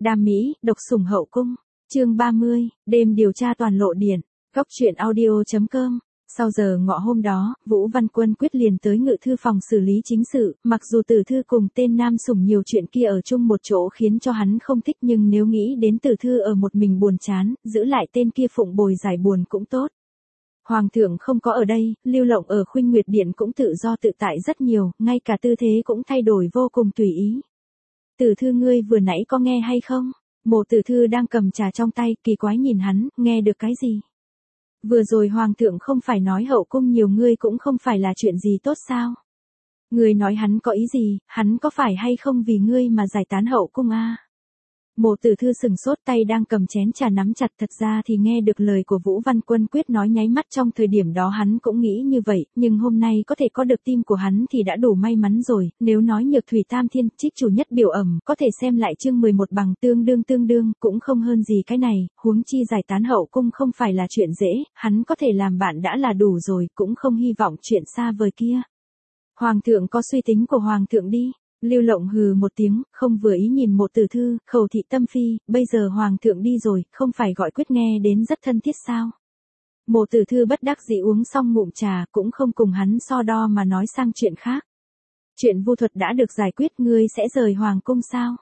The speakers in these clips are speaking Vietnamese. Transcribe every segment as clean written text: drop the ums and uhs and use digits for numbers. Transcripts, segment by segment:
Đam mỹ, độc sủng hậu cung. Chương 30, đêm điều tra toàn lộ điện. Góc truyện audio.com. Sau giờ ngọ hôm đó, Vũ Văn Quân quyết liền tới ngự thư phòng xử lý chính sự, mặc dù Tử Thư cùng tên nam sủng nhiều chuyện kia ở chung một chỗ khiến cho hắn không thích, nhưng nếu nghĩ đến Tử Thư ở một mình buồn chán, giữ lại tên kia phụng bồi giải buồn cũng tốt. Hoàng thượng không có ở đây, Lưu Lộng ở Khuynh Nguyệt Điện cũng tự do tự tại rất nhiều, ngay cả tư thế cũng thay đổi vô cùng tùy ý. Tử Thư, ngươi vừa nãy có nghe hay không? Mộ Tử Thư đang cầm trà trong tay, kỳ quái nhìn hắn, nghe được cái gì? Vừa rồi Hoàng thượng không phải nói hậu cung nhiều ngươi cũng không phải là chuyện gì tốt sao? Ngươi nói hắn có ý gì, hắn có phải hay không vì ngươi mà giải tán hậu cung à? Mộ Tử Thư sừng sốt, tay đang cầm chén trà nắm chặt, thật ra thì nghe được lời của Vũ Văn Quân quyết nói nháy mắt, trong thời điểm đó hắn cũng nghĩ như vậy, nhưng hôm nay có thể có được tim của hắn thì đã đủ may mắn rồi, nếu nói Nhược Thủy Tam Thiên, trích chủ nhất biểu ẩm, có thể xem lại chương 11 bằng tương đương, cũng không hơn gì cái này, huống chi giải tán hậu cung không phải là chuyện dễ, hắn có thể làm bạn đã là đủ rồi, cũng không hy vọng chuyện xa vời kia. Hoàng thượng có suy tính của Hoàng thượng đi. Lưu Lộng hừ một tiếng, không vừa ý nhìn Mộ Tử Thư, khẩu thị tâm phi, bây giờ Hoàng thượng đi rồi, không phải gọi quyết nghe đến rất thân thiết sao? Mộ Tử Thư bất đắc dĩ uống xong ngụm trà, cũng không cùng hắn so đo mà nói sang chuyện khác. Chuyện Vu Thuật đã được giải quyết, ngươi sẽ rời Hoàng cung sao?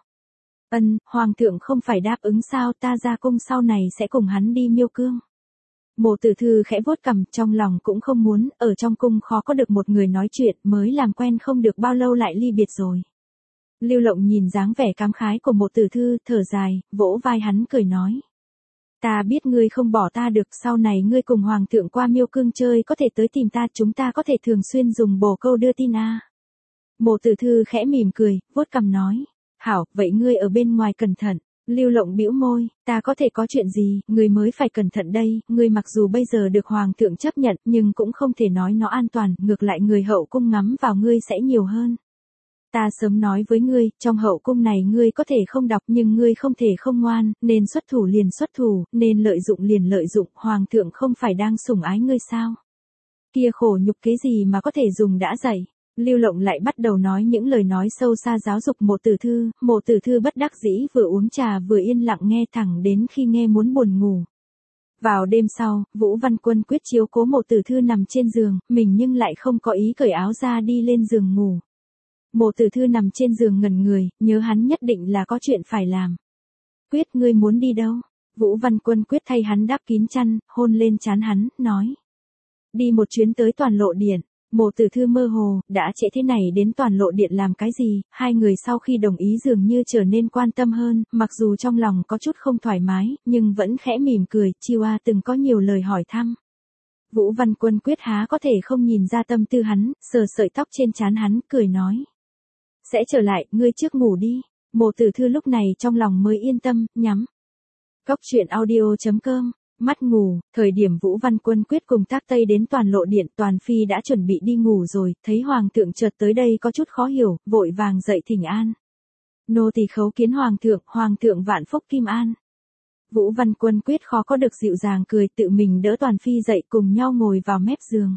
Hoàng thượng không phải đáp ứng sao, ta ra cung sau này sẽ cùng hắn đi Miêu Cương. Mộ Tử Thư khẽ vuốt cằm, trong lòng cũng không muốn, ở trong cung khó có được một người nói chuyện, mới làm quen không được bao lâu lại ly biệt rồi. Lưu Lộng nhìn dáng vẻ cảm khái của Mộ Tử Thư, thở dài, vỗ vai hắn cười nói. Ta biết ngươi không bỏ ta được, sau này ngươi cùng Hoàng thượng qua Miêu Cương chơi có thể tới tìm ta, chúng ta có thể thường xuyên dùng bồ câu đưa tin à. Mộ Tử Thư khẽ mỉm cười, vuốt cằm nói. Hảo, vậy ngươi ở bên ngoài cẩn thận. Lưu Lộng bĩu môi, ta có thể có chuyện gì, ngươi mới phải cẩn thận đây, ngươi mặc dù bây giờ được Hoàng thượng chấp nhận, nhưng cũng không thể nói nó an toàn, ngược lại người hậu cung ngắm vào ngươi sẽ nhiều hơn. Ta sớm nói với ngươi, trong hậu cung này ngươi có thể không đọc nhưng ngươi không thể không ngoan, nên xuất thủ liền xuất thủ, nên lợi dụng liền lợi dụng, Hoàng thượng không phải đang sủng ái ngươi sao? Kia khổ nhục kế gì mà có thể dùng đã dạy. Lưu Lộng lại bắt đầu nói những lời nói sâu xa giáo dục Mộ Tử Thư bất đắc dĩ vừa uống trà vừa yên lặng nghe thẳng đến khi nghe muốn buồn ngủ. Vào đêm sau, Vũ Văn Quân quyết chiếu cố Mộ Tử Thư nằm trên giường, mình nhưng lại không có ý cởi áo ra đi lên giường ngủ. Mộ Tử Thư nằm trên giường ngẩn người, nhớ hắn nhất định là có chuyện phải làm. Quyết, ngươi muốn đi đâu? Vũ Văn Quân quyết thay hắn đắp kín chăn, hôn lên trán hắn, nói. Đi một chuyến tới toàn lộ điện. Mộ Tử Thư mơ hồ, đã trễ thế này đến toàn lộ điện làm cái gì, hai người sau khi đồng ý dường như trở nên quan tâm hơn, mặc dù trong lòng có chút không thoải mái, nhưng vẫn khẽ mỉm cười, Chiêu A từng có nhiều lời hỏi thăm. Vũ Văn Quân quyết há có thể không nhìn ra tâm tư hắn, sờ sợi tóc trên trán hắn, cười nói. Sẽ trở lại, ngươi trước ngủ đi. Mộ Tử Thư lúc này trong lòng mới yên tâm, nhắm. Góc truyện audio.com. Mắt ngủ, thời điểm Vũ Văn Quân quyết cùng Tác Tây đến toàn lộ điện, Toàn Phi đã chuẩn bị đi ngủ rồi, thấy Hoàng thượng chợt tới đây có chút khó hiểu, vội vàng dậy thỉnh an. Nô tỳ khấu kiến Hoàng thượng vạn phúc kim an. Vũ Văn Quân quyết khó có được dịu dàng cười, tự mình đỡ Toàn Phi dậy cùng nhau ngồi vào mép giường.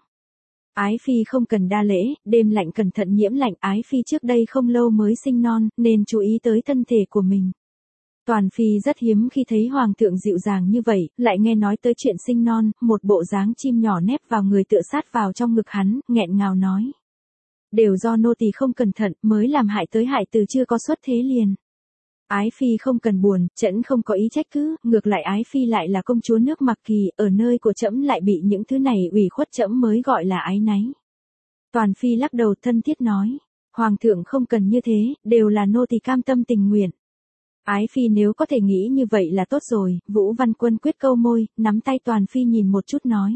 Ái Phi không cần đa lễ, đêm lạnh cẩn thận nhiễm lạnh, Ái Phi trước đây không lâu mới sinh non, nên chú ý tới thân thể của mình. Toàn Phi rất hiếm khi thấy Hoàng thượng dịu dàng như vậy, lại nghe nói tới chuyện sinh non, một bộ dáng chim nhỏ nép vào người tựa sát vào trong ngực hắn, nghẹn ngào nói. Đều do nô tỳ không cẩn thận, mới làm hại tới hại từ chưa có xuất thế liền. Ái Phi không cần buồn, trẫm không có ý trách cứ, ngược lại Ái Phi lại là công chúa nước Mạc Kỳ, ở nơi của trẫm lại bị những thứ này ủy khuất, trẫm mới gọi là ái náy. Toàn Phi lắc đầu thân thiết nói. Hoàng thượng không cần như thế, đều là nô tỳ cam tâm tình nguyện. Ái Phi nếu có thể nghĩ như vậy là tốt rồi, Vũ Văn Quân quyết câu môi, nắm tay Toàn Phi nhìn một chút nói.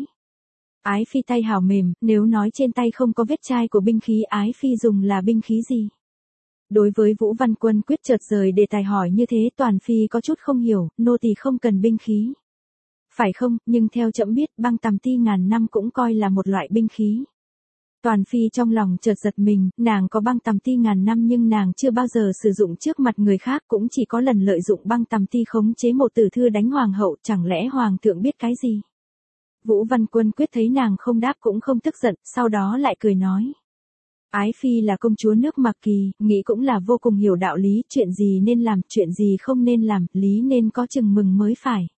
Ái Phi tay hào mềm, nếu nói trên tay không có vết chai của binh khí, Ái Phi dùng là binh khí gì? Đối với Vũ Văn Quân quyết chợt rời đề tài hỏi như thế, Toàn Phi có chút không hiểu, nô tỳ không cần binh khí. Phải không, nhưng theo trẫm biết, băng tằm ti ngàn năm cũng coi là một loại binh khí. Toàn Phi trong lòng chợt giật mình, nàng có băng tằm ti ngàn năm nhưng nàng chưa bao giờ sử dụng trước mặt người khác, cũng chỉ có lần lợi dụng băng tằm ti khống chế Mộ Tử Thư đánh Hoàng hậu, chẳng lẽ Hoàng thượng biết cái gì? Vũ Văn Quân quyết thấy nàng không đáp cũng không tức giận, sau đó lại cười nói. Ái phi là công chúa nước Mạc Kỳ, nghĩ cũng là vô cùng hiểu đạo lý, chuyện gì nên làm, chuyện gì không nên làm, lý nên có chừng mừng mới phải.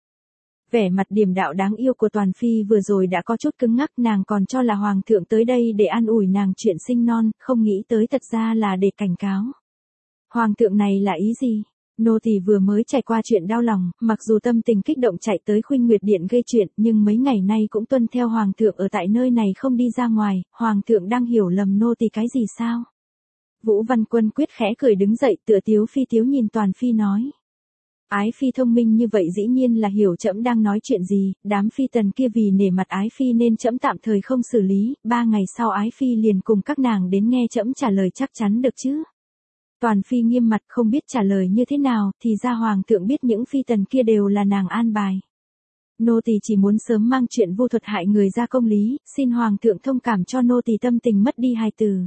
Vẻ mặt điềm đạm đáng yêu của Toàn Phi vừa rồi đã có chút cứng ngắc, nàng còn cho là hoàng thượng tới đây để an ủi nàng chuyện sinh non, không nghĩ tới thật ra là để cảnh cáo. Hoàng thượng này là ý gì? Nô tỳ vừa mới trải qua chuyện đau lòng, mặc dù tâm tình kích động chạy tới Khuynh Nguyệt Điện gây chuyện, nhưng mấy ngày nay cũng tuân theo hoàng thượng ở tại nơi này không đi ra ngoài, hoàng thượng đang hiểu lầm nô tỳ cái gì sao? Vũ Văn Quân quyết khẽ cười đứng dậy, tựa tiếu phi tiếu nhìn Toàn Phi nói. Ái phi thông minh như vậy dĩ nhiên là hiểu trẫm đang nói chuyện gì, đám phi tần kia vì nể mặt ái phi nên trẫm tạm thời không xử lý, 3 ngày sau ái phi liền cùng các nàng đến nghe trẫm trả lời chắc chắn được chứ. Toàn Phi nghiêm mặt không biết trả lời như thế nào, thì ra hoàng thượng biết những phi tần kia đều là nàng an bài. Nô tỳ chỉ muốn sớm mang chuyện vu thuật hại người ra công lý, xin hoàng thượng thông cảm cho nô tỳ tâm tình mất đi hài từ.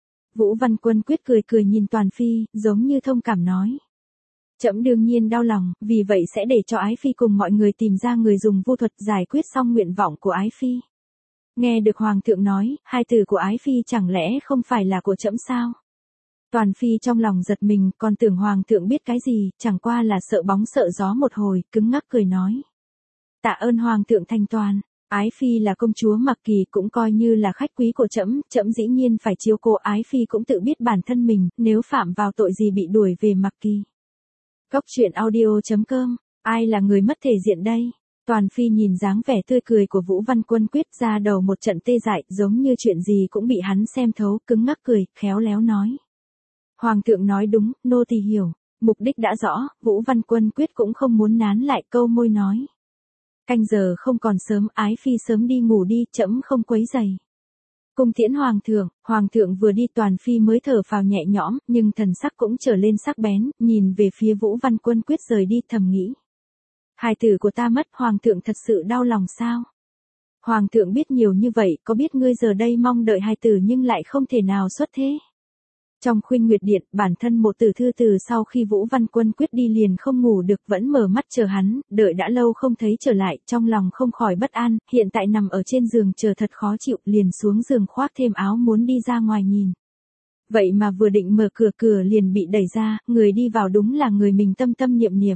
Vũ Văn Quân quyết cười cười nhìn Toàn Phi, giống như thông cảm nói. Trẫm đương nhiên đau lòng, vì vậy sẽ để cho ái phi cùng mọi người tìm ra người dùng vu thuật giải quyết xong nguyện vọng của ái phi. Nghe được hoàng thượng nói, hai từ của ái phi chẳng lẽ không phải là của trẫm sao? Toàn Phi trong lòng giật mình, còn tưởng hoàng thượng biết cái gì, chẳng qua là sợ bóng sợ gió một hồi, cứng ngắc cười nói. Tạ ơn hoàng thượng thành toàn, ái phi là công chúa Mạc Kỳ cũng coi như là khách quý của trẫm, trẫm dĩ nhiên phải chiếu cố ái phi cũng tự biết bản thân mình, nếu phạm vào tội gì bị đuổi về Mạc Kỳ. Cốc truyện audio.com, ai là người mất thể diện đây? Toàn Phi nhìn dáng vẻ tươi cười của Vũ Văn Quân quyết ra đầu một trận tê dại, giống như chuyện gì cũng bị hắn xem thấu, cứng ngắc cười, khéo léo nói. Hoàng thượng nói đúng, nô tỳ hiểu, mục đích đã rõ, Vũ Văn Quân quyết cũng không muốn nán lại câu môi nói. Canh giờ không còn sớm, ái phi sớm đi ngủ đi, trẫm không quấy rầy. Cung tiễn hoàng thượng vừa đi Toàn Phi mới thở phào nhẹ nhõm, nhưng thần sắc cũng trở lên sắc bén, nhìn về phía Vũ Văn Quân quyết rời đi thầm nghĩ. Hài tử của ta mất, hoàng thượng thật sự đau lòng sao? Hoàng thượng biết nhiều như vậy, có biết ngươi giờ đây mong đợi hài tử nhưng lại không thể nào xuất thế? Trong Khuynh Nguyệt Điện, bản thân Mộ Tử Thư từ sau khi Vũ Văn Quân quyết đi liền không ngủ được vẫn mở mắt chờ hắn, đợi đã lâu không thấy trở lại, trong lòng không khỏi bất an, hiện tại nằm ở trên giường chờ thật khó chịu, liền xuống giường khoác thêm áo muốn đi ra ngoài nhìn. Vậy mà vừa định mở cửa liền bị đẩy ra, người đi vào đúng là người mình tâm tâm niệm niệm.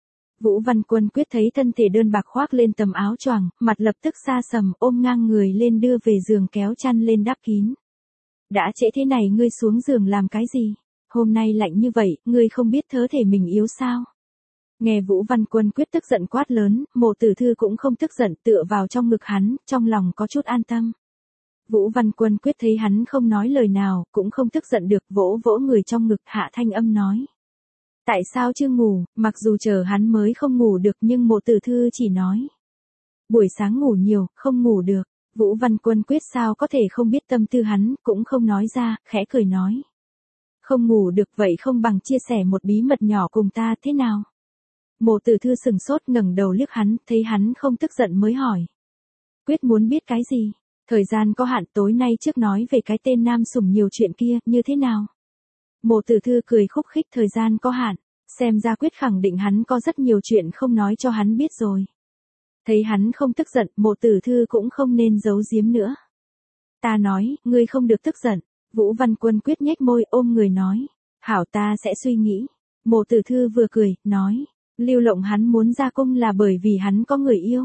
Vũ Văn Quân quyết thấy thân thể đơn bạc khoác lên tấm áo choàng, mặt lập tức xa sầm, ôm ngang người lên đưa về giường kéo chăn lên đắp kín. Đã trễ thế này ngươi xuống giường làm cái gì? Hôm nay lạnh như vậy, ngươi không biết thớ thể mình yếu sao? Nghe Vũ Văn Quân quyết tức giận quát lớn, Mộ Tử Thư cũng không tức giận tựa vào trong ngực hắn, trong lòng có chút an tâm. Vũ Văn Quân quyết thấy hắn không nói lời nào, cũng không tức giận được, vỗ vỗ người trong ngực hạ thanh âm nói. Tại sao chưa ngủ, mặc dù chờ hắn mới không ngủ được nhưng Mộ Tử Thư chỉ nói. Buổi sáng ngủ nhiều, không ngủ được. Vũ Văn Quân quyết sao có thể không biết tâm tư hắn, cũng không nói ra, khẽ cười nói. Không ngủ được vậy không bằng chia sẻ một bí mật nhỏ cùng ta thế nào? Mộ Tử Thư sừng sốt ngẩng đầu liếc hắn, thấy hắn không tức giận mới hỏi. Quyết muốn biết cái gì? Thời gian có hạn, tối nay trước nói về cái tên nam sủng nhiều chuyện kia, như thế nào? Mộ Tử Thư cười khúc khích, thời gian có hạn, xem ra Quyết khẳng định hắn có rất nhiều chuyện không nói cho hắn biết rồi. Thấy hắn không tức giận, Mộ Tử Thư cũng không nên giấu giếm nữa. Ta nói, ngươi không được tức giận. Vũ Văn Quân quyết nhếch môi ôm người nói. Hảo, ta sẽ suy nghĩ. Mộ Tử Thư vừa cười, nói. Lưu Lộng hắn muốn ra cung là bởi vì hắn có người yêu.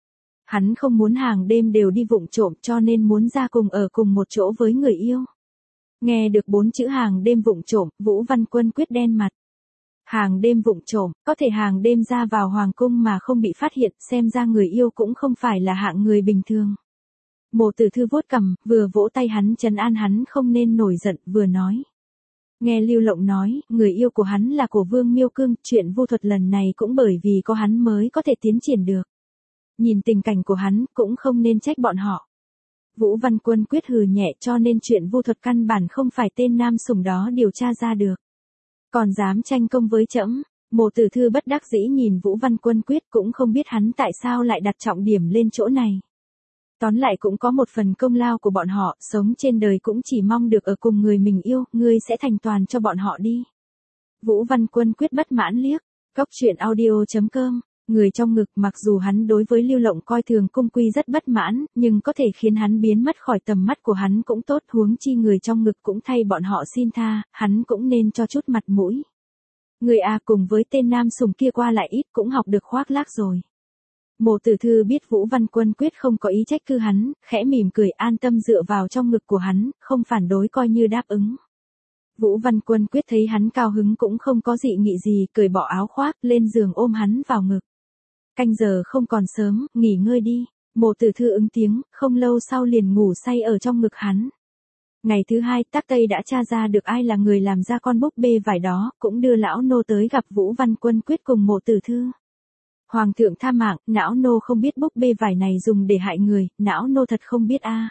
Hắn không muốn hàng đêm đều đi vụng trộm cho nên muốn ra cùng ở cùng một chỗ với người yêu. Nghe được 4 chữ hàng đêm vụng trộm, Vũ Văn Quân quyết đen mặt. Hàng đêm vụng trộm, có thể hàng đêm ra vào hoàng cung mà không bị phát hiện, xem ra người yêu cũng không phải là hạng người bình thường. Mộ Tử Thư vuốt cằm, vừa vỗ tay hắn trấn an hắn không nên nổi giận, vừa nói. Nghe Lưu Lộng nói, người yêu của hắn là của Vương Miêu Cương, chuyện vu thuật lần này cũng bởi vì có hắn mới có thể tiến triển được. Nhìn tình cảnh của hắn, cũng không nên trách bọn họ. Vũ Văn Quân quyết hừ nhẹ cho nên chuyện vu thuật căn bản không phải tên nam sủng đó điều tra ra được. Còn dám tranh công với trẫm? Mộ Tử Thư bất đắc dĩ nhìn Vũ Văn Quân quyết cũng không biết hắn tại sao lại đặt trọng điểm lên chỗ này. Tóm lại cũng có một phần công lao của bọn họ, sống trên đời cũng chỉ mong được ở cùng người mình yêu, ngươi sẽ thành toàn cho bọn họ đi. Vũ Văn Quân quyết bất mãn liếc, cốc truyện audio.com Người trong ngực mặc dù hắn đối với Lưu Lộng coi thường cung quy rất bất mãn, nhưng có thể khiến hắn biến mất khỏi tầm mắt của hắn cũng tốt, huống chi người trong ngực cũng thay bọn họ xin tha, hắn cũng nên cho chút mặt mũi. Người cùng với tên nam sùng kia qua lại ít cũng học được khoác lác rồi. Mộ Tử Thư biết Vũ Văn Quân quyết không có ý trách cứ hắn, khẽ mỉm cười an tâm dựa vào trong ngực của hắn, không phản đối coi như đáp ứng. Vũ Văn Quân quyết thấy hắn cao hứng cũng không có dị nghị gì, cởi bỏ áo khoác, lên giường ôm hắn vào ngực. Canh giờ không còn sớm, nghỉ ngơi đi. Mộ Tử Thư ứng tiếng, không lâu sau liền ngủ say ở trong ngực hắn. Ngày thứ hai, Tác Tây đã tra ra được ai là người làm ra con búp bê vải đó, cũng đưa lão nô tới gặp Vũ Văn Quân quyết cùng Mộ Tử Thư. Hoàng thượng tha mạng, não nô không biết búp bê vải này dùng để hại người, não nô thật không biết a.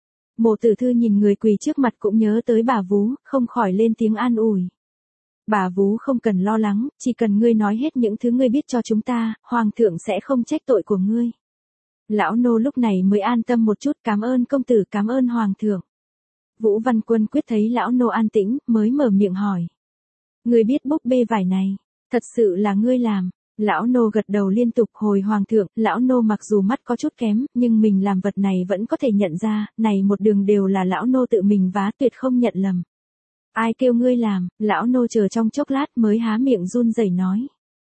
Mộ Tử Thư nhìn người quỳ trước mặt cũng nhớ tới bà vú, không khỏi lên tiếng an ủi. Bà vú không cần lo lắng, chỉ cần ngươi nói hết những thứ ngươi biết cho chúng ta, hoàng thượng sẽ không trách tội của ngươi. Lão nô lúc này mới an tâm một chút, cảm ơn công tử, cảm ơn hoàng thượng. Vũ Văn Quân quyết thấy lão nô an tĩnh, mới mở miệng hỏi. Ngươi biết búp bê vải này, thật sự là ngươi làm. Lão nô gật đầu liên tục, hồi hoàng thượng, lão nô mặc dù mắt có chút kém, nhưng mình làm vật này vẫn có thể nhận ra, này một đường đều là lão nô tự mình vá, tuyệt không nhận lầm. Ai kêu ngươi làm? Lão nô chờ trong chốc lát mới há miệng run rẩy nói.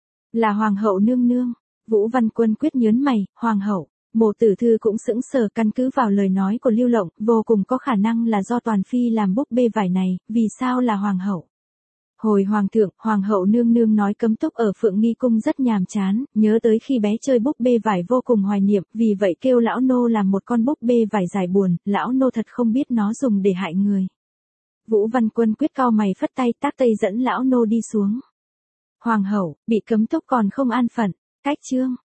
Là hoàng hậu nương nương. Vũ Văn Quân quyết nhớn mày, hoàng hậu. Mộ Tử Thư cũng sững sờ, căn cứ vào lời nói của Lưu Lộng, vô cùng có khả năng là do Toàn Phi làm búp bê vải này, vì sao là hoàng hậu? Hồi hoàng thượng, hoàng hậu nương nương nói cấm túc ở Phượng Nghi Cung rất nhàm chán, nhớ tới khi bé chơi búp bê vải vô cùng hoài niệm, vì vậy kêu lão nô làm một con búp bê vải giải buồn, lão nô thật không biết nó dùng để hại người. Vũ Văn Quân quyết cau mày phất tay, Tác Tây dẫn lão nô đi xuống. Hoàng hậu, bị cấm túc còn không an phận, cách chương.